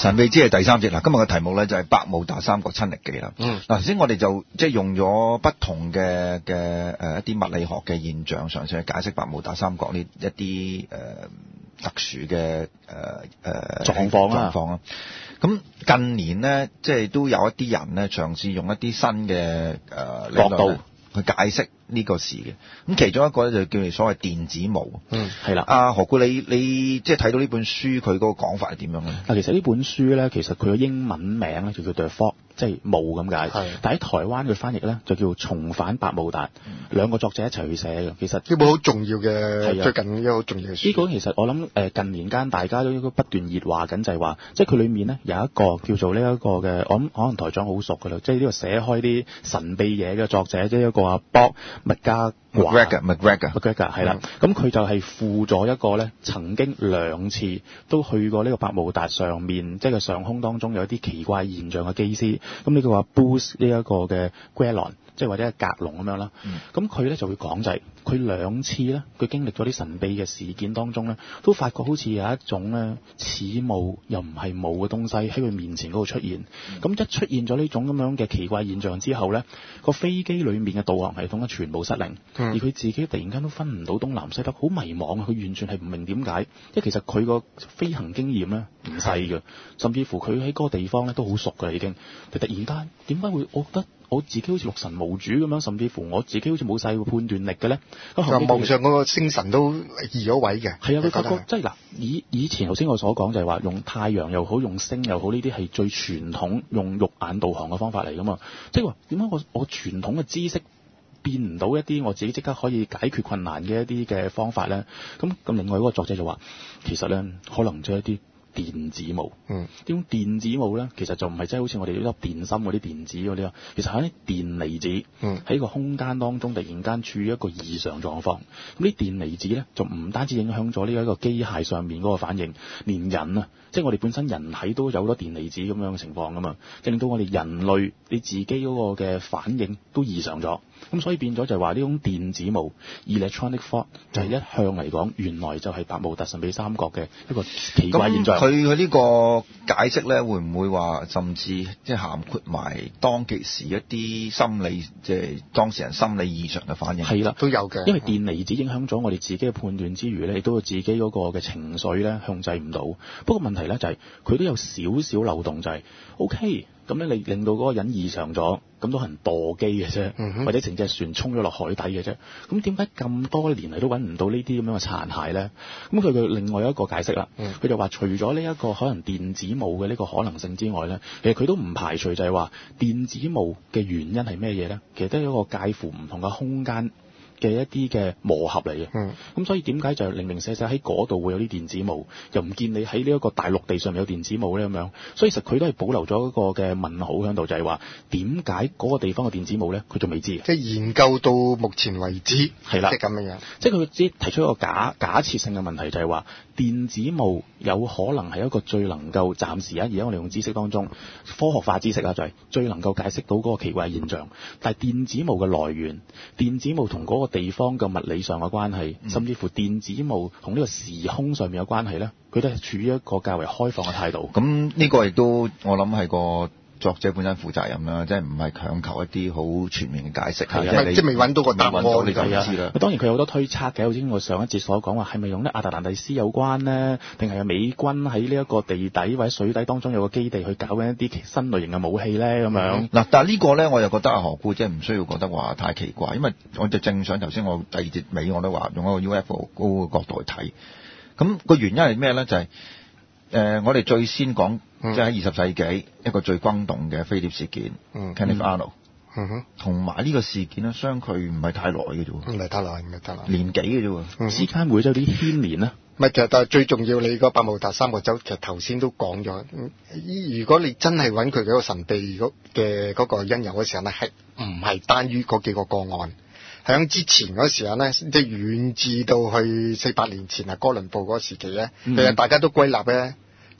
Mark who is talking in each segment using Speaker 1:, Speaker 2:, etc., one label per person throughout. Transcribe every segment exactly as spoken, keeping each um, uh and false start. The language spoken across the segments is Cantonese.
Speaker 1: 神秘之夜第三節嗱，今日嘅題目咧就係百慕達三角親歷記啦。
Speaker 2: 嗯，
Speaker 1: 嗱，頭先我哋就即係用咗不同嘅嘅誒一啲物理學嘅現象，嘗試去解釋百慕達三角呢一啲誒、呃、特殊嘅誒誒
Speaker 3: 狀況啊。
Speaker 1: 狀況啊。咁近年咧，即係都有一啲人咧嘗試用一啲新嘅誒、呃、角度去解釋呢個事嘅。咁其中一個咧就叫做所謂電子霧。
Speaker 3: 嗯，係啦。
Speaker 1: 阿何故你你即係睇到呢本書佢嗰個講法係點樣咧？
Speaker 3: 嗱，其實呢本書咧，其實佢嘅英文名咧就叫做 The Fog，即係霧咁解。係。但喺台灣嘅翻譯咧就叫重返百慕達，嗯、兩個作者一齊去寫嘅。其實
Speaker 2: 呢本好重要嘅，最近一個好重要嘅書。
Speaker 3: 呢、這個其實我諗誒近年間大家都應該不斷熱話緊，就係話，即係佢裡面咧有一個叫做呢一個嘅，我諗可能台長好熟㗎啦，即係呢個寫開啲神秘嘢嘅作者，即係一個阿 Bob 麥加。McGregor，McGregor，McGregor 係啦，咁佢就係附咗一個咧，曾經兩次都去過呢個百慕達上面，即係個上空當中有一啲奇怪現象嘅機師，咁呢個話 Bruce 呢一個嘅 Grellon，即係或者係格隆咁樣啦，咁佢咧就會講就係佢兩次咧，佢經歷咗啲神秘嘅事件當中咧，都發覺好似有一種咧似霧又唔係霧嘅東西喺佢面前嗰度出現，咁、嗯、一出現咗呢種咁樣嘅奇怪現象之後咧，個飛機裡面嘅導航系統咧全部失靈。而佢自己突然間都分唔到東南西北，好迷茫啊！佢完全係唔明點解，因為其實佢個飛行經驗咧唔細嘅，甚至乎佢喺嗰個地方咧都好熟㗎啦已經。佢突然間點解會我覺得我自己好似六神無主咁樣，甚至乎我自己好似冇晒判斷力嘅咧？
Speaker 2: 咁望上嗰個星神都移咗位嘅。係
Speaker 3: 啊，佢發覺即係嗱，以以前頭先我所講就係話用太陽又好，用星又好，呢啲係最傳統用肉眼導航嘅方法嚟㗎嘛。即係話點解我我傳統嘅知識變唔到一啲我自己即刻可以解決困難嘅一啲嘅方法咧，咁咁另外一個作者就話，其實咧可能就係一啲電子霧。嗯，呢種電子霧咧，其實就唔係即係好似我哋呢粒電芯嗰啲電子嗰啲啊，其實係啲電離子。嗯，喺個空間當中突然間處於一個異常狀況。咁啲電離子咧就唔單止影響咗呢一個機械上面嗰個反應，連人啊，即係我哋本身人體都有咗電離子咁樣嘅情況噶嘛，即係令到我哋人類你自己嗰個嘅反應都異常咗。咁所以變咗就係話呢種電子霧 electronic fog 就係一向嚟講，原來就係百慕達神秘三角嘅一個奇怪現象。
Speaker 1: 佢佢呢個解釋咧，會唔會話甚至即係涵括埋當其時一啲心理，即係當事人心理異常嘅反應？
Speaker 3: 係啦，
Speaker 2: 都有嘅。
Speaker 3: 因為電離子影響咗我哋自己嘅判斷之餘咧，亦都有自己嗰個嘅情緒咧控制唔到。不過問題咧就係、是、佢都有少少漏洞，就係、是、OK。咁咧，你令到嗰個人異常咗，咁都係人墮機嘅啫，嗯、或者成隻船衝咗落海底嘅啫。咁點解咁多年嚟都揾唔到呢啲咁樣嘅殘骸咧？咁佢嘅另外一個解釋啦，佢、嗯、就話除咗呢一個可能電子霧嘅呢個可能性之外咧，其實佢都唔排除就係話電子霧嘅原因係咩嘢咧？其實都係一個介乎唔同嘅空間嘅一啲嘅磨合嚟嘅，咁、嗯、所以點解就零零舍舍喺嗰度會有啲電子霧，又唔見你喺呢一個大陸地上面有電子霧咧咁樣？所以其實佢都係保留咗一個嘅問號喺度，就係話點解嗰個地方嘅電子霧咧，佢仲未知。
Speaker 2: 即係研究到目前為止，係啦，即係咁樣樣。即係
Speaker 3: 佢只提出一個假假設性嘅問題，就係話電子霧有可能係一個最能夠暫時啊，而家我哋用知識當中科學化知識啊，就係最能夠解釋到嗰個奇怪現象。但係電子霧嘅來源，電子霧同嗰個地方嘅物理上嘅關係，甚至乎電子霧同呢個時空上面嘅關係咧，佢都係處於一個較為開放嘅態度。
Speaker 1: 咁呢個亦都我諗係個作者本身負責任啦，即係唔係強求一啲好全面嘅解釋。
Speaker 2: 係啊，即係未揾到個答案，
Speaker 1: 你就唔知啦。
Speaker 3: 當然佢有好多推測嘅，好似我上一節所講話，係咪用啲亞特蘭蒂斯有關呢？定係美軍喺呢一個地底或者水底當中有個基地去搞緊一啲新類型嘅武器咧？咁樣
Speaker 1: 嗱，但係呢個咧，我又覺得阿何故即係唔需要覺得話太奇怪，因為我就正想頭先我第二節尾我都話用一個 U F O 嗰個角度去睇，咁個原因係咩咧？就係、是。誒、呃，我哋最先講，嗯、即係喺二十世紀一個最轟動嘅飛碟事件 Kenneth Arnold，同埋呢個事件咧，相距唔係太耐嘅啫，
Speaker 2: 唔係太耐，唔係太耐，
Speaker 1: 年幾嘅啫，
Speaker 3: 嗯、之間會有啲牽連啦。
Speaker 2: 唔係，其實但係最重要，你個百慕達三角洲，其實頭先都講咗，如果你真係揾佢嗰個神秘嘅嗰個因由嘅時候咧，係唔係單於嗰幾個個案？喺之前嗰時候咧，即係遠至到去四百年前啊，哥倫布嗰個時期咧，其實、嗯、大家都歸納咧，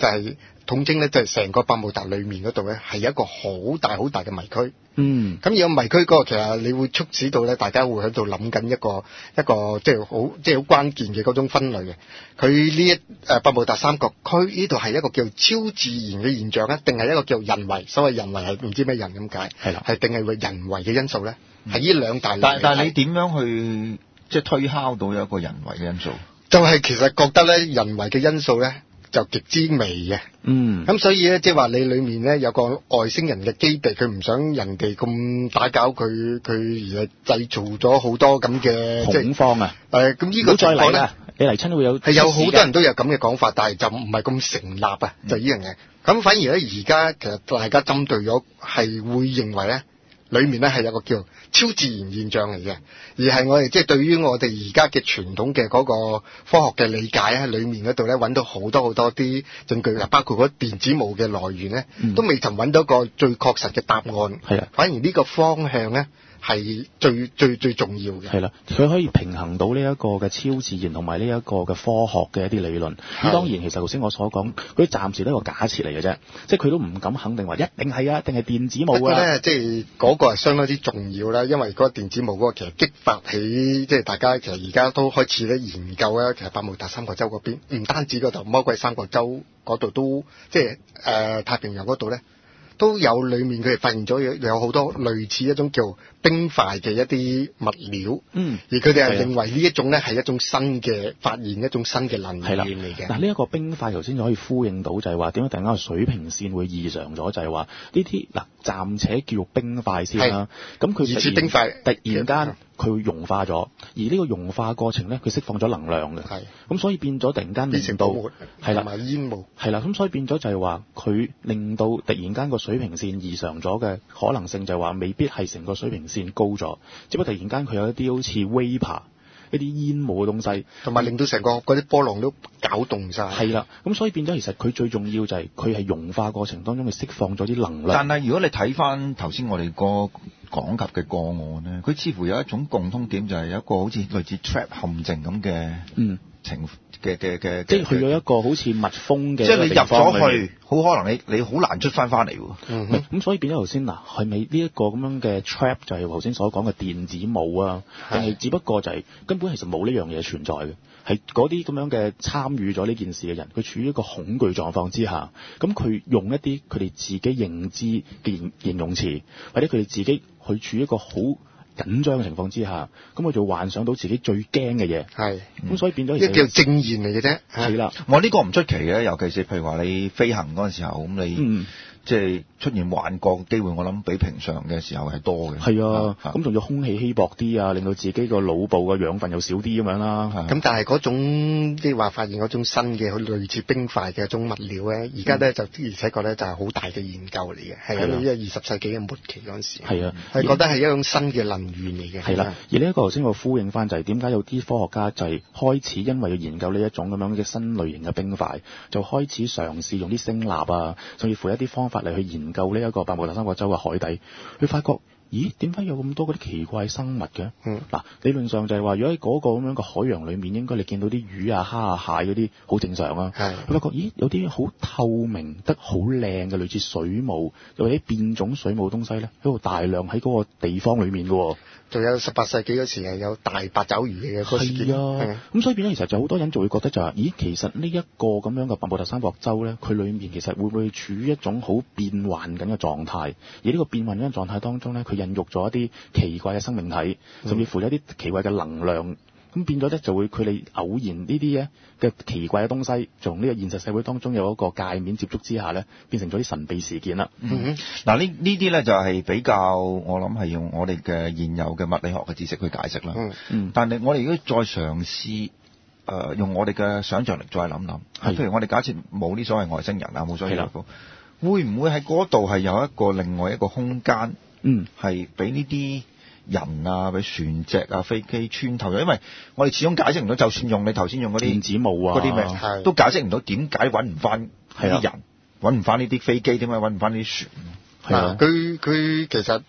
Speaker 2: 就係統稱咧，就係成個百慕達裏面嗰度咧，係一個好大好大嘅迷區。
Speaker 3: 嗯，
Speaker 2: 咁而個迷區嗰個其實你會促使到咧，大家會喺度諗緊一個一個即係好即係好關鍵嘅嗰種分類嘅。佢呢一誒百慕達三角區呢度係一個叫超自然嘅現象咧，定係一個叫人為？所謂人為係唔知咩人咁解，
Speaker 3: 係啦，
Speaker 2: 係定係為人為嘅因素咧？係呢兩大類。
Speaker 1: 但但係你點樣去即係推敲到有一個人為嘅因素？
Speaker 2: 就係其實覺得咧，人為嘅因素咧就極之微嘅。
Speaker 3: 嗯，
Speaker 2: 咁所以咧，即係話你裏面咧有個外星人嘅基地，佢唔想人哋咁打攪佢，佢而係製造咗好多咁嘅
Speaker 3: 恐慌啊！
Speaker 2: 誒，咁呢個
Speaker 3: 再嚟
Speaker 2: 咧
Speaker 3: 啦，你嚟親會有
Speaker 2: 係有好多人都有咁嘅講法，但係就唔係咁成立啊，
Speaker 3: 嗯、
Speaker 2: 就呢樣嘢。咁反而咧，而家其實大家針對咗係會認為咧，裏面咧係有個叫超自然現象嚟嘅，而係我哋即係對於我哋而家嘅傳統嘅嗰個科學嘅理解喺裏面嗰度咧，揾到好多好多啲證據啦，包括嗰電子霧嘅來源咧，
Speaker 3: 嗯、
Speaker 2: 都未曾揾到個最確實嘅答案。
Speaker 3: 係啊，
Speaker 2: 反而呢個方向咧係最最最重要嘅。
Speaker 3: 係啦，佢可以平衡到呢一個嘅超自然同埋呢一個嘅科學嘅一啲理論。咁當然其實頭先我所講，佢暫時都係一個假設嚟嘅啫，即係佢都唔敢肯定話一定係啊，一定係電子霧啊。
Speaker 2: 不過咧，即係嗰個係相當之重要啦，因為嗰個電子霧嗰個其實激發起，即係大家其實而家都開始咧研究咧，其實百慕達三角洲嗰邊唔單止嗰度魔鬼三角洲嗰度都，即係誒、呃、太平洋嗰度咧。都有裏面佢哋發現咗有有好多類似一種叫冰塊嘅一啲物料，
Speaker 3: 嗯，
Speaker 2: 而佢哋係認為呢一種咧係一種新嘅發現，一種新嘅能源嚟嘅。
Speaker 3: 嗱，呢一個冰塊頭先就可以呼應到，就係話點解突然間個水平線會異常咗，就係話呢啲嗱暫且叫做冰塊先啦。咁佢
Speaker 2: 疑似冰塊
Speaker 3: 突然間佢會融化咗，而呢個融化過程咧，佢釋放咗能量嘅。係，咁所以變咗突然間令到係啦，
Speaker 2: 同埋煙霧
Speaker 3: 係啦，咁所以變咗就係話佢令到突然間個水平線異常咗嘅可能性就係話未必係成個水平線高咗，只不過突然間佢有一啲好似 vapor 一啲煙霧嘅東西，
Speaker 2: 同埋令到成個嗰啲波浪都攪動晒。
Speaker 3: 係啦，咁所以變咗其實佢最重要就係佢係融化過程當中佢釋放咗啲能量。
Speaker 1: 但係如果你睇翻頭先我哋個講及嘅個案咧，佢似乎有一種共通點，就係有一個好似類似 trap 陷阱咁嘅嗯情嘅嘅嘅，
Speaker 3: 即係去咗一個好似密封嘅，
Speaker 1: 即係你入咗去，好可能你你好難出翻翻嚟喎。
Speaker 3: 嗯哼，咁所以變咗頭先嗱，係咪呢一個咁樣嘅 trap 就係頭先所講嘅電子霧啊？定係只不過就係根本其實冇呢樣嘢存在嘅，係嗰啲咁樣嘅參與咗呢件事嘅人，佢處於一個恐懼狀況之下，咁佢用一啲佢哋自己認知嘅形容詞，或者佢哋自己去處於一個好緊張嘅情況之下，咁我就幻想到自己最驚嘅嘢，係，咁、嗯、所以變咗
Speaker 2: 一叫正言嚟嘅啫，
Speaker 3: 係啦。
Speaker 1: 我呢個唔出奇嘅，尤其是譬如話你飛行嗰陣時候，咁你、嗯、即係出現幻覺嘅機會，我諗比平常嘅時候係多嘅。
Speaker 3: 係啊，咁仲要空氣稀薄啲啊，令到自己個腦部嘅養分又少啲咁樣啦。
Speaker 2: 咁但係嗰種即係話發現嗰種新嘅類似冰塊嘅一種物料咧，而家咧就而且確咧就係好大嘅研究嚟嘅，係喺二十世紀嘅末期嗰陣時。係啊，係覺得係一種新嘅能源嚟嘅。
Speaker 3: 係啦，而呢一個頭先我呼應翻就係點解有啲科學家就係開始因為要研究呢一種咁樣嘅新類型嘅冰塊，就開始嘗試用啲聲納啊，甚至乎一啲方法嚟去研究呢一個百慕達三角洲嘅海底，佢發覺。咦？點解有咁多嗰啲奇怪生物嘅？嗯，嗱，理論上就係話，如果喺嗰個咁樣嘅海洋裏面，應該你見到啲魚啊、蝦啊、蟹嗰啲好正常啊。係。佢發覺，咦？有啲好透明得好靚嘅，類似水母，又或者變種水母東西咧，喺度大量喺嗰個地方裏面嘅。
Speaker 2: 仲有十八世紀嗰時係有大八爪魚嘅嗰時。係啊。
Speaker 3: 咁所以變咗，其實就好多人就會覺得就係，咦？其實呢一個咁樣嘅百慕達三角洲咧，佢裏面其實會唔會處於一種好變幻緊嘅狀態？而呢個變幻緊嘅狀態當中咧，佢孕育咗一啲奇怪嘅生命體，甚至乎有一啲奇怪嘅能量，咁、嗯、變咗咧就會佢哋偶然呢啲嘅嘅奇怪嘅東西，從呢個現實社會當中有一個界面接觸之下咧，變成咗啲神秘事件啦。
Speaker 1: 嗯哼，嗱呢呢啲咧就係比較，我諗係用我哋嘅現有嘅物理學嘅知識去解釋啦。嗯嗯，但係我哋如果再嘗試誒用我哋嘅想像力再諗諗，譬如我哋假設冇啲所謂外星人啊，冇所謂 U F O，會唔會喺嗰度係有一個另外一個空間？嗯，係俾呢啲人啊，俾船隻啊、飛機穿透咗，因為我哋始終解釋唔到，就算用你頭先用嗰啲
Speaker 3: 電子霧啊，
Speaker 1: 嗰啲咩，都解釋唔到點解揾唔翻呢啲人，揾唔翻呢啲飛機，點解揾唔翻呢啲船？
Speaker 2: 係啊，佢佢其實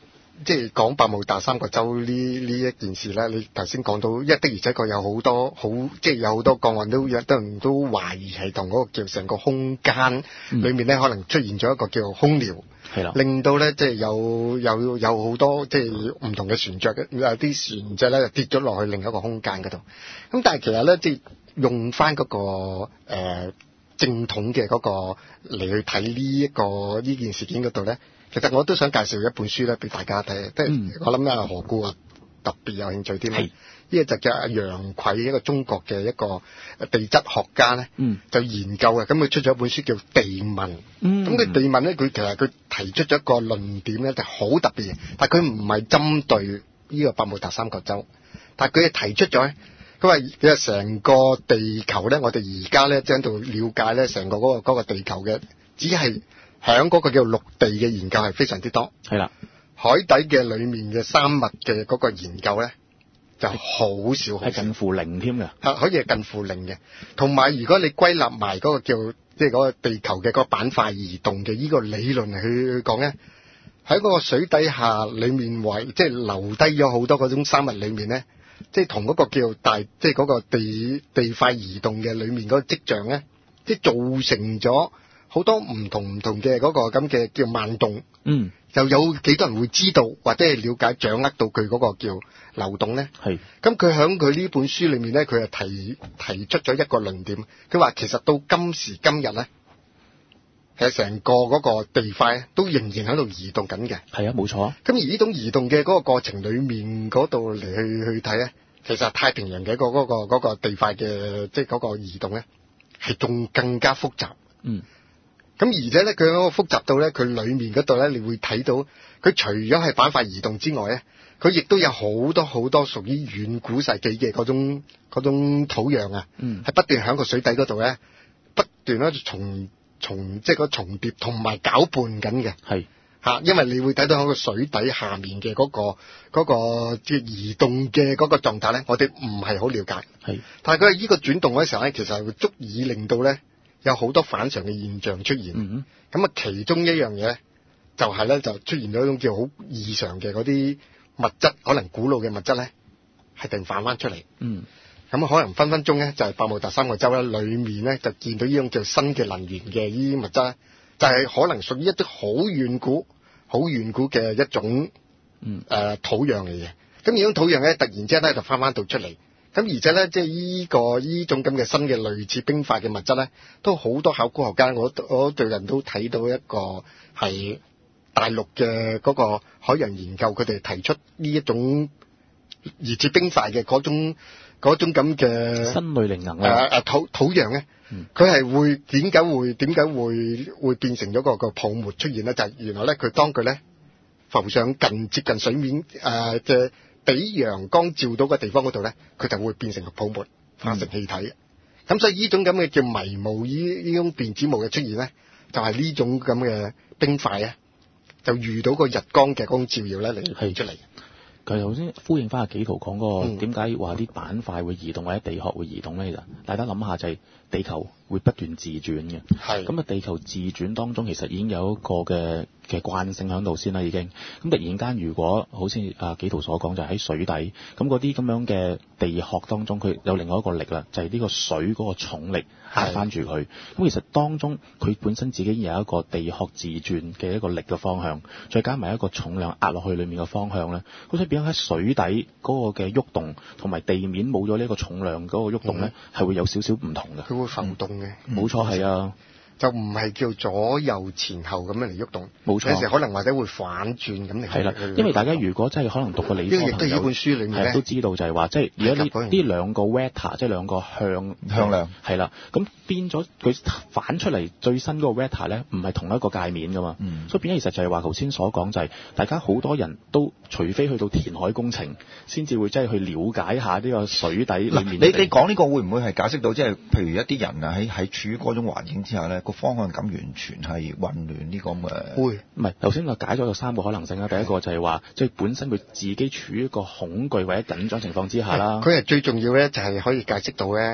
Speaker 2: 即係講百慕達三角洲呢呢一件事咧，你頭先講到，一的而且確有好多好，即係有好多個案都有啲人都懷疑係同嗰個叫成個空間裏面咧，可能出現咗一個叫空遼。
Speaker 3: 係啦，
Speaker 2: 令到咧即係有有有好多即係唔同嘅船隻嘅，有啲船隻咧跌咗落去另一個空間嗰度。咁但係其實咧，即係用翻嗰、嗰個、呃、正統嘅嗰個嚟去睇呢一個呢件事件嗰度咧，其實我都想介紹一本書咧俾大家睇。即係、嗯、我諗啊何故啊特別有興趣添。係呢個就叫阿楊逵，一個中國嘅一個地質學家咧，嗯、就研究嘅。咁佢出咗一本書叫《地問》。咁佢、嗯、地問咧，佢其實佢提出咗一個論點咧，就好特別嘅。但係佢唔係針對呢個百慕達三角洲，但係佢係提出咗咧，佢話其實成個地球咧，我哋而家咧即係喺度了解咧，成個嗰、嗰個嗰個地球嘅，只係響嗰個叫陸地嘅研究係非常之多。係啦，海底嘅裡面嘅生物嘅嗰個研究咧，就好少，
Speaker 3: 係近乎零添嘅，
Speaker 2: 係可以係近乎零嘅。同埋如果你歸納埋嗰個叫即係嗰個地球嘅嗰個板塊移動嘅呢個理論去講咧，喺嗰個水底下裡面為即係留低咗好多嗰種生物裡面咧，即係同嗰個叫大即係嗰個地地塊移動嘅裡面嗰個跡象咧，即係造成咗好多唔同唔同嘅嗰個咁嘅叫慢動。嗯。又有幾多人會知道或者係了解掌握到佢嗰個叫流動咧？係。咁佢喺佢呢本書裏面咧，佢係提提出咗一個論點。佢話其實到今時今日咧，其實成個嗰個地塊咧都仍然喺度移動緊嘅。係啊，冇錯。咁而呢種移動嘅嗰個過程裏面嗰度嚟去去睇咧，其實太平洋嘅嗰嗰個嗰個地塊嘅即係嗰個移動咧，係仲更加複雜。嗯。咁而且咧，佢嗰個複雜到咧，佢裏面嗰度咧，你會睇到佢除咗係板塊移動之外咧，佢亦都有好多好多屬於遠古世紀嘅嗰種嗰種土壤啊，嗯，係不斷喺個水底嗰度咧，不斷咧重重即係個重疊同埋攪拌緊嘅，係嚇，因為你會睇到喺個水底下面嘅嗰個嗰個即係移動嘅嗰個狀態咧，我哋唔係好了解，係，但係佢係呢個轉動嗰時候咧，其實係會足以令到咧。有好多反常嘅現象出現，咁啊、嗯，其中一樣嘢就係咧，就出現咗一種叫好異常嘅嗰啲物質，可能古老嘅物質咧，係突然反翻出嚟。嗯，咁啊，可能分分鐘咧，就係百慕達三角洲咧，裡面咧就見到呢種叫新嘅能源嘅呢啲物質咧，就係、是、可能屬於一啲好遠古、好遠古嘅一種嗯誒、呃、土壤嚟嘅。咁呢種土壤咧，突然之間咧就翻翻到出嚟。咁而且咧，即係依個依種咁嘅新嘅類似冰塊嘅物質咧，都好多考古學家，我我最近都睇到一個係大陸嘅嗰個海洋研究，佢哋提出呢一種疑似冰塊嘅嗰種嗰種咁嘅
Speaker 3: 新類靈能
Speaker 2: 啊啊土土壤咧，佢係、嗯、會點解會點解會會變成咗個個泡沫出現咧？就係、是、原來咧，佢當佢咧浮上近接近水面誒嘅。呃俾陽光照到嘅地方嗰度咧，佢就會變成個泡沫，化成氣體。咁、嗯、所以呢種咁嘅叫迷霧，呢呢種電子霧嘅出現咧，就係、是、呢種咁嘅冰塊咧，就遇到個日光嘅嗰種照耀咧嚟係出嚟。
Speaker 3: 佢頭先呼應翻阿紀陶講嗰個點解話啲板塊會移動或者地殼會移動咧？其實大家諗下就係地球會不斷自轉嘅。係咁啊，地球自轉當中其實已經有一個嘅嘅慣性喺度先啦，已經。咁突然間如果好似阿紀陶所講，就喺、是、水底咁嗰啲咁樣嘅地殼當中，佢有另外一個力啦，就係、是、呢個水嗰個重力壓翻住佢。咁其實當中佢本身自己有一個地殼自轉嘅一個力嘅方向，再加埋一個重量壓落去裡面嘅方向咧，好似變咗喺水底嗰個嘅喐動，同埋地面冇咗呢個重量嗰個喐動咧，係、嗯、會有少少唔同嘅。
Speaker 2: 佢會浮動嘅，
Speaker 3: 冇錯係啊。
Speaker 2: 就唔係叫左右前後咁樣嚟喐動，
Speaker 3: 冇錯。
Speaker 2: 有時可能或者會反轉咁嚟。係啦，
Speaker 3: 因為大家如果真係可能讀過理科朋友，亦都呢本書裡面咧都知道就係話，即係如果呢呢兩個 vector，即係兩個向
Speaker 1: 向量，係
Speaker 3: 啦，咁變咗佢反出嚟最新嗰個 vector 咧，唔係同一個界面噶嘛，嗯、所以變咗其實就係話頭先所講就係、是、大家好多人都除非去到填海工程，先至會真係去了解下呢個水底裡面。
Speaker 1: 你你講呢個會唔會係解釋到即係譬如一啲人啊喺喺處於嗰種環境之下咧，個方向感完全係混亂呢個咁嘅？
Speaker 3: 會唔係頭先我解咗有三個可能性啦。第一個就係話即係本身佢自己處於一個恐懼或者緊張情況之下啦。
Speaker 2: 佢係最重要咧，就係可以解釋到咧，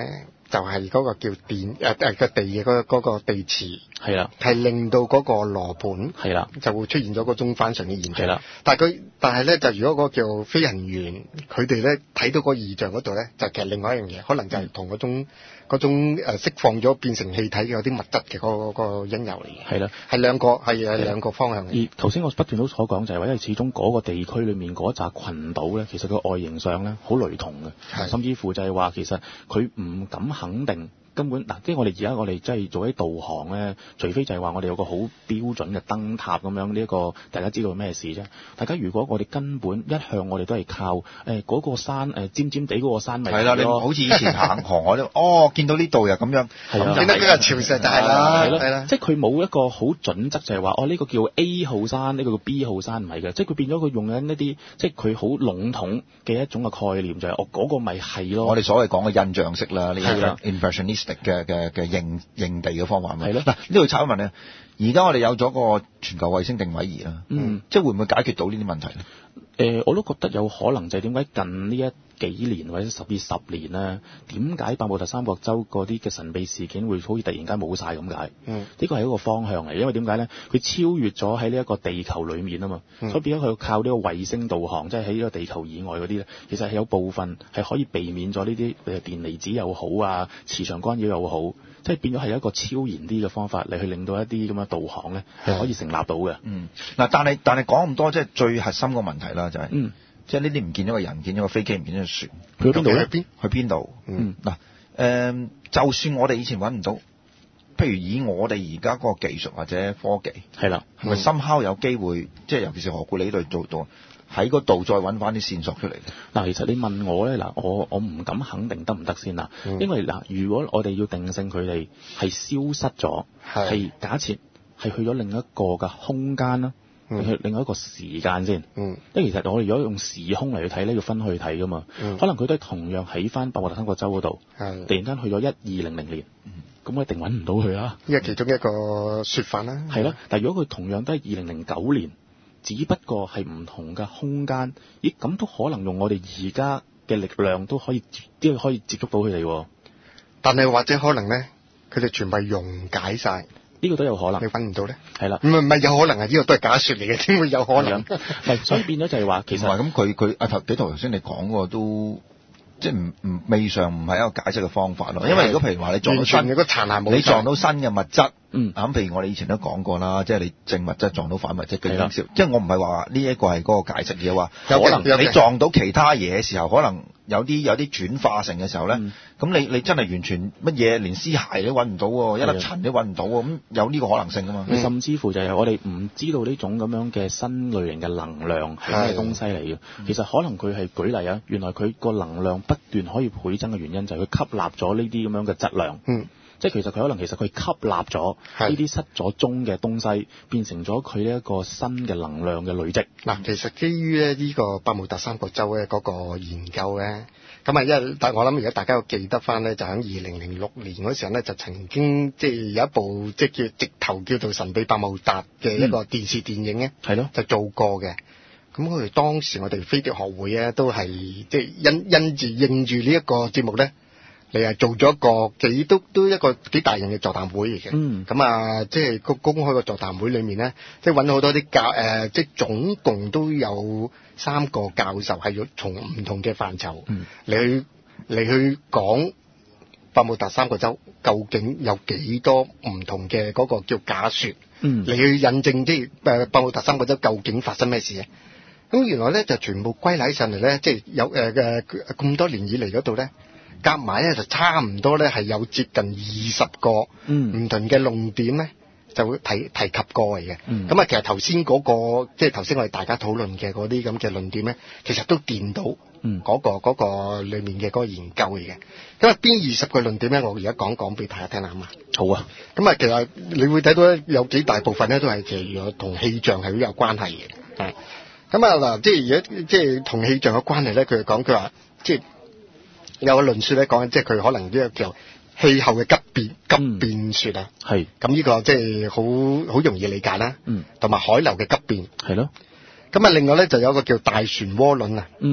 Speaker 2: 就係嗰個叫電誒誒個地嘅嗰嗰個地磁，
Speaker 3: 係啦，
Speaker 2: 係令到嗰個羅盤
Speaker 3: 係啦，
Speaker 2: 就會出現咗嗰種翻順嘅現象。
Speaker 3: 係啦，
Speaker 2: 但係佢但係咧就如果嗰個叫飛行員佢哋咧睇到個異象嗰度咧，就其實另外一樣嘢，可能就係同嗰種嗰種誒釋放咗變成氣體嘅嗰啲物質嘅嗰個嗰個因由嚟嘅。
Speaker 3: 係啦，
Speaker 2: 係兩個係係兩個方向嘅。
Speaker 3: 而頭先我不斷都所講就係話，因為始終嗰個地區裏面嗰扎群島咧，其實佢外形上咧好雷同嘅，甚至乎就係話其實佢唔敢肯定。根本嗱，即係我哋而家我哋即係做啲導航咧，除非就係話我哋有個好標準嘅燈塔咁樣，呢一個大家知道咩事啫。大家如果我哋根本一向我哋都係靠誒嗰、呃那個山誒、呃、尖尖地嗰個山咪
Speaker 1: 係啦，你好似以前行航海都哦，見到呢度又咁樣，
Speaker 3: 係啊，
Speaker 2: 見到呢個潮石就係啦，
Speaker 3: 係
Speaker 2: 係啦，
Speaker 3: 即係佢冇一個好準則就係話哦呢、這個叫 A 號山，呢、這個叫 B 號山唔係嘅，即係佢變咗佢用緊一啲即係佢好籠統嘅一種嘅概念就係、是、哦嗰、那個咪係咯。
Speaker 1: 我哋所謂講嘅印象式啦，呢個 impressionistic 嘅嘅嘅。認認地嘅方法係咯，嗱呢度插一問你，而家我哋有咗個全球衛星定位儀啦，嗯，即係會唔會解決到呢啲問題咧？
Speaker 3: 誒、呃，我都覺得有可能，就係點解近呢一幾年或者十至十年咧，點解百慕達三角洲嗰啲嘅神秘事件會好似突然間冇晒咁解？嗯，呢個係一個方向嚟，因為點解咧？佢超越咗喺呢一個地球裡面啊嘛，嗯、所以變咗佢靠呢個衛星導航，即係喺呢個地球以外嗰啲咧，其實係有部分係可以避免咗呢啲誒電離子又好啊，磁場干擾又好。即係變咗係一個超然啲嘅方法嚟去令到一啲咁嘅導航咧係可以成立到嘅。嗯，
Speaker 1: 嗱，但係但係講咁多，即係最核心個問題啦，就係、是，嗯，即係呢啲唔見咗個人，見咗個飛機，唔見咗個船，
Speaker 3: 去咗邊度咧？
Speaker 1: 邊？去邊度？嗯，嗱，誒，就算我哋以前揾唔到，譬如以我哋而家嗰個技術或者科技，
Speaker 3: 係啦，
Speaker 1: 係咪深敲有機會？即係尤其是何故你呢度做到？喺嗰度再揾翻啲線索出嚟。
Speaker 3: 嗱，其實你問我咧，嗱，我我唔敢肯定得唔得先啦。嗯、因為嗱，如果我哋要定性佢哋係消失咗，係假設係去咗另一個嘅空間啦，嗯、去另外一個時間先。嗯，因為其實我哋如果用時空嚟去睇咧，要分去睇噶嘛。嗯、可能佢都係同樣喺翻百慕達三角洲嗰度，突然間去咗一二零零年。咁我一定揾唔到佢啦。
Speaker 2: 呢個其中一個説法啦。
Speaker 3: 係咯，但係如果佢同樣都係二零零九年。只不過係唔同嘅空間，咦咁都可能用我哋而家嘅力量都可以，都可以接觸到佢哋。
Speaker 2: 但係或者可能咧，佢哋全部溶解晒，
Speaker 3: 呢個都有可能。
Speaker 2: 你揾唔到咧？
Speaker 3: 係啦，
Speaker 2: 唔係唔係有可能啊？呢個都係假説嚟嘅，點會有可能？
Speaker 3: 係，所以變咗就係話，其實
Speaker 1: 咁佢佢阿頭幾頭頭先你講過都。即係唔唔未嘗唔係一個解釋嘅方法咯，因為如果譬如話你撞到新，你撞到新嘅物質，嗯，咁譬如我哋以前都講過啦，即係你正物質撞到反物質嘅影響，即係我唔係話呢一個係嗰個解釋嘅話，可能你撞到其他嘢嘅時候，可能有啲有啲轉化成嘅時候咧，咁、嗯、你你真係完全乜嘢連屍骸都揾唔到喎，一粒塵都揾唔到喎，咁有呢個可能性㗎嘛？
Speaker 3: 嗯、甚至乎就係我哋唔知道呢種咁樣嘅新類型嘅能量係咩東西嚟嘅，其實可能佢係舉例啊，原來佢個能量不斷可以倍增嘅原因就係佢吸納咗呢啲咁樣嘅質量，嗯，即係其實佢可能其實佢吸納咗呢啲失咗蹤嘅東西，變成咗佢呢一個新嘅能量嘅累積。
Speaker 2: 嗱，其實基於咧呢個百慕達三角洲咧嗰個研究咧，咁啊，因為但我諗而家大家要記得翻咧，就喺二零零六年嗰時候咧，就曾經即係有一部即係叫直頭叫做神秘百慕達嘅一個電視電影咧，係咯、嗯，就做過嘅。咁佢哋當時我哋飛碟學會咧，都係即係因因住應住呢一個節目咧，你係做咗一個幾都都一個幾大型嘅座談會嚟嘅。嗯。咁啊，即係公公開個座談會裏面咧，即係揾好多啲教誒、呃，即係總共都有三個教授係要從唔同嘅範疇，嗯，嚟去嚟去講百慕達三角洲究竟有幾多唔同嘅嗰個叫假説，嗯，嚟去印證即係誒百慕達三角洲究竟發生咩事啊？咁原來咧就全部歸納上嚟咧，即係有誒嘅咁多年以嚟嗰度咧，夾埋咧就差唔多咧係有接近二十個唔同嘅論點咧，就會提提及過嚟嘅。咁啊、嗯，其實頭先嗰個即係頭先我哋大家討論嘅嗰啲咁嘅論點咧，其實都見到嗰、嗰個嗰、嗰個裡面嘅嗰個研究嚟嘅。咁啊，邊二十個論點咧，我而家講講俾大家聽下啊嘛。
Speaker 3: 好啊。咁
Speaker 2: 啊，其實你會睇到咧，有幾大部分咧都係其實同氣象係好有關係嘅。係。咁啊嗱，即係而家即係同氣象嘅關係咧，佢講佢話，即係有個論述咧講，即係佢可能呢個叫氣候嘅急變急變説啊。係、嗯。咁呢個即係好好容易理解啦。嗯。同埋海流嘅急變。係咯。咁啊，另外咧就有個叫大漩渦論啊。嗯。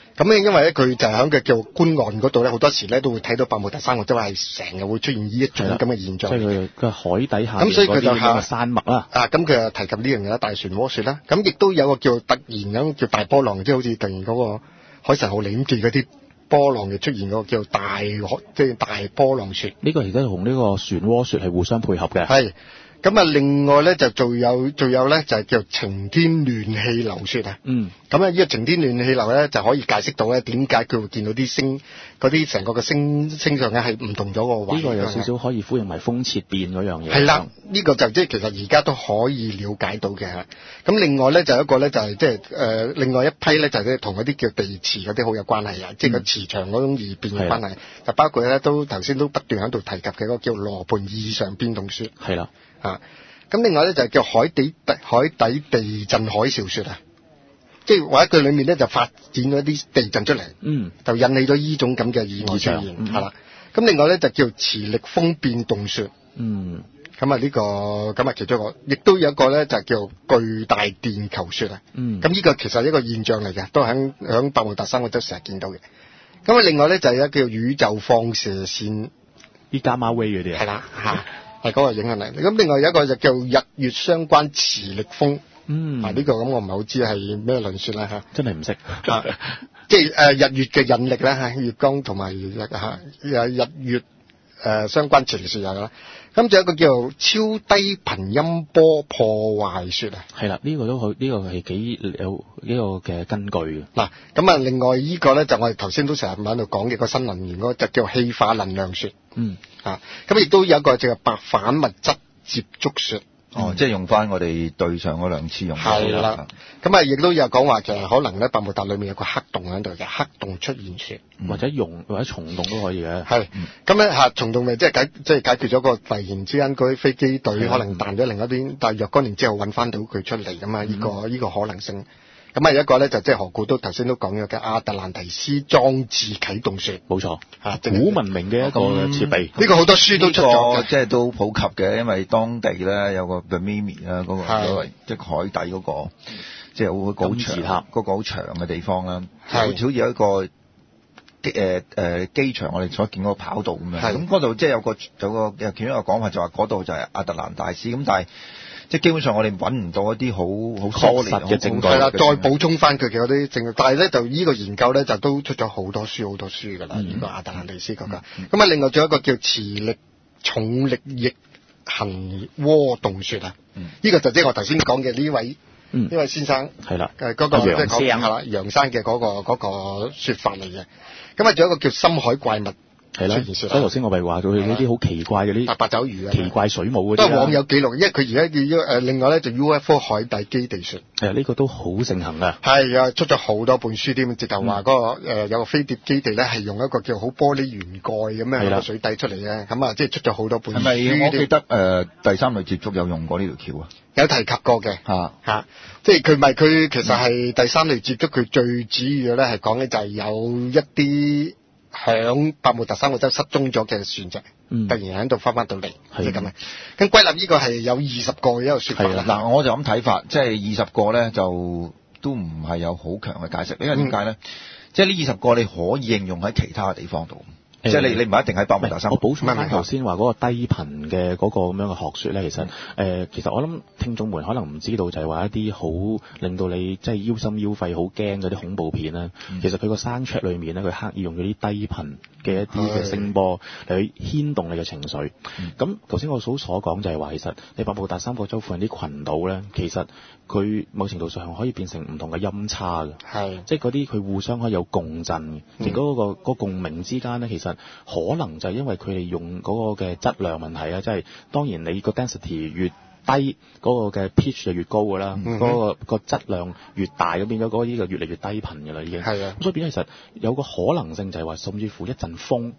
Speaker 2: 咁咧，因為咧佢就喺嘅叫觀岸嗰度咧，好多時咧都會睇到百慕達三角洲係成日會出現呢一種咁嘅現象。
Speaker 3: 即係佢個海底下
Speaker 2: 咁所以佢就
Speaker 3: 係山脈啦。
Speaker 2: 啊，咁佢又提及呢樣嘢啦，大漩渦雪啦。咁亦都有個叫突然咁叫大波浪，即係好似突然嗰個海神號理記嗰啲波浪嘅出現嗰個叫大海，即係大波浪雪。
Speaker 3: 呢個其實同呢個漩渦雪係互相配合嘅。
Speaker 2: 係。咁啊，另外咧就仲有仲有咧就係叫晴天亂氣流雪啊。嗯。咁啊，呢個晴天亂氣流咧就可以解釋到咧點解佢會見到啲星嗰啲成個嘅星星象咧係唔同咗個位。
Speaker 3: 呢個有少少可以呼應埋風切變嗰樣嘢。
Speaker 2: 係啦，呢個就即係其實而家都可以了解到嘅。咁另外咧就有一個咧就係即係誒另外一批咧就係同嗰啲叫地磁嗰啲好有關係啊，即係個磁場嗰種異變嘅關係。就包括咧都頭先都不斷喺度提及嘅嗰個叫羅盤異常變動雪。
Speaker 3: 係啦。
Speaker 2: 啊，咁另外咧就係叫海底海底地震海嘯雪啊，即係或者佢裏面咧就發展咗啲地震出嚟，嗯，就引起咗呢種咁嘅意外出現，係啦。咁另外咧就叫磁力風變動雪，嗯，咁啊呢個咁啊其中一個，亦都有一個咧就係叫巨大電球雪啊，嗯，咁呢個其實係一個現象嚟嘅，都喺喺百慕達三角洲成日見到嘅。咁啊另外咧就係一個叫宇宙放射線，
Speaker 3: 啲伽馬威嗰啲啊，
Speaker 2: 係啦嚇。係嗰個影響力。咁另外有一個就叫日月相關磁力風。嗯。啊呢、這個咁我唔係好知係咩論説啦嚇。真係唔識。啊，即係誒、呃、日月嘅引力啦嚇，月光同埋日嚇日月誒、呃、相關磁力雪有啦。咁仲有一個叫超低頻音波破壞雪啊。係啦，呢、這個都好，呢、這個係幾有呢個嘅根據嘅。嗱，咁啊另外呢個咧就我哋頭先都成日喺度講嘅個新能源嗰個就叫氣化能量雪。嗯。啊，咁亦都有一個就係白反物質接觸雪。哦，嗯、即係用翻我哋對上嗰兩次用。係啦。咁啊，亦都有講話其實可能咧，百慕達裏面有個黑洞喺度嘅，黑洞出現雪，嗯、或者溶或者蟲洞都可以嘅。係。咁咧嚇蟲洞咪即係解即係解決咗個突然之間嗰啲飛機隊可能彈咗另一邊，但係若干年之後揾翻到佢出嚟咁啊！呢、呢個呢、呢個可能性。咁啊，有一個咧就即係何故都頭先都講咗嘅亞特蘭提斯裝置啟動雪，冇錯嚇，古文明嘅一個設備。呢、嗯、個好多書都出咗，即係都普及嘅，因為當地咧有個 Bimini 啦，嗰個即係海底嗰、嗰個，即係好高長嗰個好長嘅地方啦，好似好似有一個機誒誒機場，我哋所見嗰個跑道咁樣。咁嗰度即係有個有個有其中一個講法就話嗰度就係亞特蘭提斯，咁但係。即係基本上我哋揾唔到一啲好好確實嘅證據，係啦，再補充翻佢嘅嗰啲證據。但係咧就呢個研究咧就都出咗好多書好多書㗎啦，呢、嗯、個亞特蘭蒂斯嗰個。咁啊、嗯，另外仲有一個叫磁力重力逆行渦動雪啊，呢、嗯、個就即係我頭先講嘅呢位呢、嗯、位先生係啦，誒嗰、那個即係講係啦，楊生嘅嗰、那個嗰、那個説法嚟嘅。咁啊，仲有一個叫深海怪物。係啦，所以頭先我咪話佢呢啲好奇怪嘅啲八爪魚啊，奇怪水母嗰啲都係網友記錄，因為佢而家叫誒另外咧就 U F O 海底基地雪，係啊，呢、這個都好盛行啊。係啊，出咗好多本書添，直頭話嗰個誒、呃、有個飛碟基地咧係用一個叫好玻璃圓蓋咁樣個水底出嚟嘅，咁啊即係出咗好多本書。係咪我記得誒、呃、第三類接觸有用過呢條橋啊？有提及過嘅嚇嚇，即係佢咪佢其實係第三類接觸，佢最主要咧係講嘅就係有一啲。響百慕達三角洲失蹤咗嘅船隻，嗯、突然喺度翻翻到嚟，係咁啊！咁歸納呢個係有二十個一個說法啦。嗱，我就咁睇法，即係二十個咧就都唔係有好強嘅解釋。因為點解咧？嗯、即係呢二十個你可以應用喺其他嘅地方度。即係你你唔係一定喺百慕達三角洲。我補充翻頭先話嗰個低頻嘅嗰個咁樣嘅學説咧，其實誒、呃，其實我諗聽眾們可能唔知道，就係話一啲好令到你即係腰心腰肺好驚嗰啲恐怖片咧，嗯、其實佢個 soundtrack 裏面咧，佢刻意用咗啲低頻嘅一啲嘅聲波嚟去牽動你嘅情緒。咁頭先我所所講就係話，其實你百慕達三角洲附近啲群島咧，其實佢某程度上可以變成唔同嘅音差嘅，係即係嗰啲佢互相可以有共振嘅，而嗰、嗰個、嗰個共鳴之間咧，其實可能就係因為佢哋用嗰個嘅質量問題啊，即係當然你個 density 越低，嗰、嗰個嘅 pitch 就越高㗎啦，嗰、嗯、哼個個質量越大，咁變咗嗰啲就越嚟越低頻㗎啦，已經係啊，咁所以變咗其實有個可能性就係話，甚至乎一陣風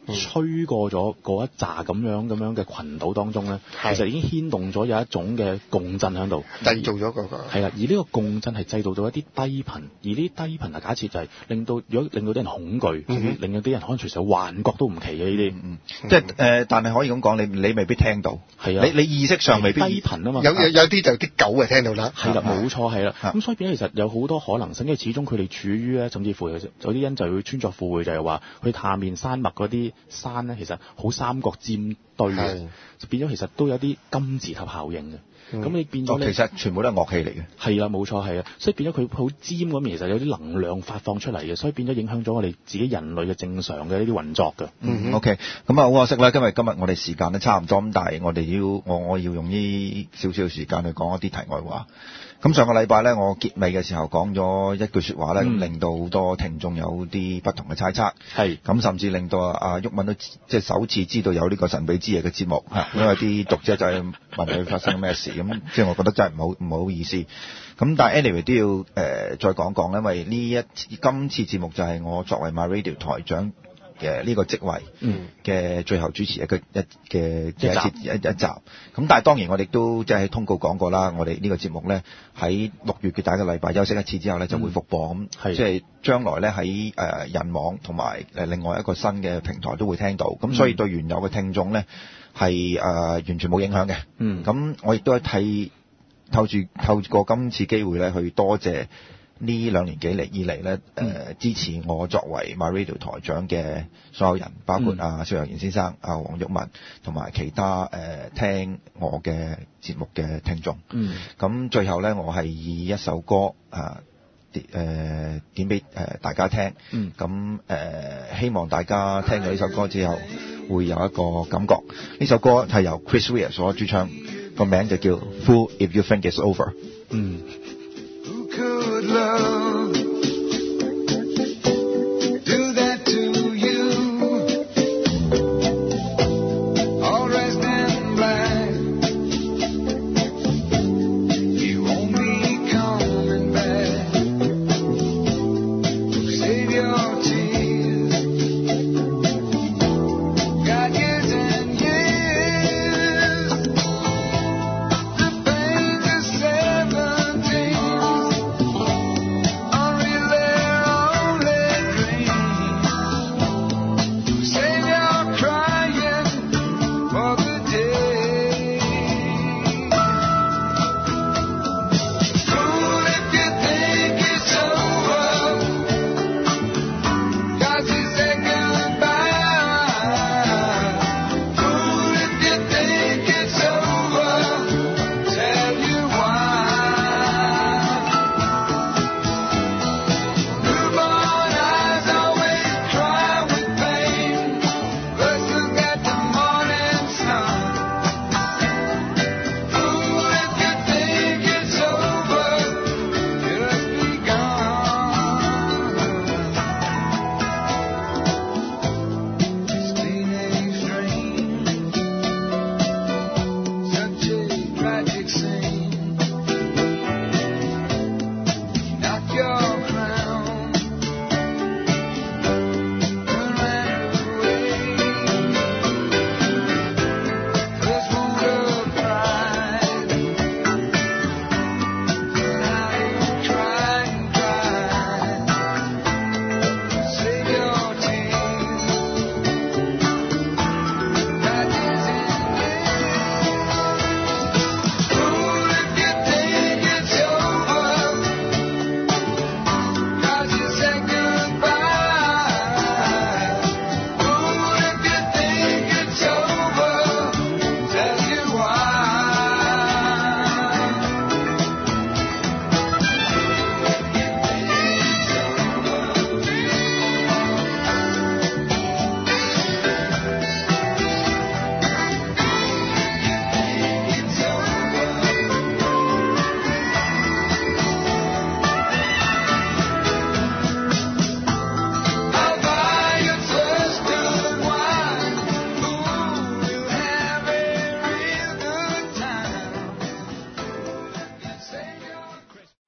Speaker 3: 吹過咗嗰一紮咁樣咁樣嘅群島當中咧，
Speaker 2: 係
Speaker 3: 其實已經牽動咗有一種嘅共振喺度，
Speaker 2: 製造咗嗰個
Speaker 3: 係啦。而呢個共振係製造到一啲低頻，而呢啲低頻啊，假設就係令到如果令到啲人恐懼，甚至令到啲人可能隨時有幻覺都唔奇嘅呢啲。
Speaker 1: 嗯，即係誒，但係可以咁講，你你未必聽到，
Speaker 3: 係啊，
Speaker 1: 你你意識上未必
Speaker 3: 低頻啊嘛。
Speaker 2: 有有有啲就啲狗啊聽到啦。
Speaker 3: 係啦，冇錯係啦。
Speaker 1: 啊
Speaker 3: 咁所以變咗其實有好多可能性，因為始終佢哋處於咧，甚至乎有啲人就會穿鑿附會，就係話佢下面山脈嗰啲山咧，其實好三角尖堆嘅，就變咗其實都有啲金字塔效應嘅。咁、嗯、你變咗、
Speaker 1: 哦、其實全部都係樂器嚟嘅。
Speaker 3: 係啦，冇錯係啊，所以變咗佢好尖咁面，其實有啲能量發放出嚟嘅，所以變咗影響咗我哋自己人類嘅正常嘅呢啲運作嘅。
Speaker 1: 嗯 OK，咁啊好可惜啦，今日今日我哋時間都差唔多，咁但係我哋要我我要用呢少少嘅時間去講一啲題外話。咁上個禮拜咧，我結尾嘅時候講咗一句説話咧，咁、嗯、令到好多聽眾有啲不同嘅猜測。係，咁甚至令到阿毓民都即係首次知道有呢個神秘之夜嘅節目嚇，因為啲讀者就係問佢發生咩事，咁即係我覺得真係唔好唔好意思。咁但係 anyway 都要誒、呃、再講講，因為呢一今次節目就係我作為 MyRadio 台長嘅呢個職位嘅最後主持一個一嘅一節一一集，咁但係當然我哋都即係喺通告講過啦，我哋呢個節目咧喺六月嘅第一個禮拜休息一次之後咧就會復播，咁、嗯、即係將來咧喺誒人網同埋誒另外一個新嘅平台都會聽到，咁、嗯、所以對原有嘅聽眾咧係誒完全冇影響嘅。嗯，咁我亦都係睇透住透過今次機會咧去多謝呢兩年幾嚟以嚟咧，誒、呃、支持我作為 MyRadio 台長嘅所有人，包括阿蕭若元先生、阿黃毓民同埋其他誒、呃、聽我嘅節目嘅聽眾。嗯，咁最後咧，我係以一首歌啊，誒、呃、點俾誒、呃、大家聽。嗯，咁誒、呃、希望大家聽咗呢首歌之後會有一個感覺。呢首歌係由 Chris Rea 所主唱，個名就叫 Fool If You Think It's Over。嗯。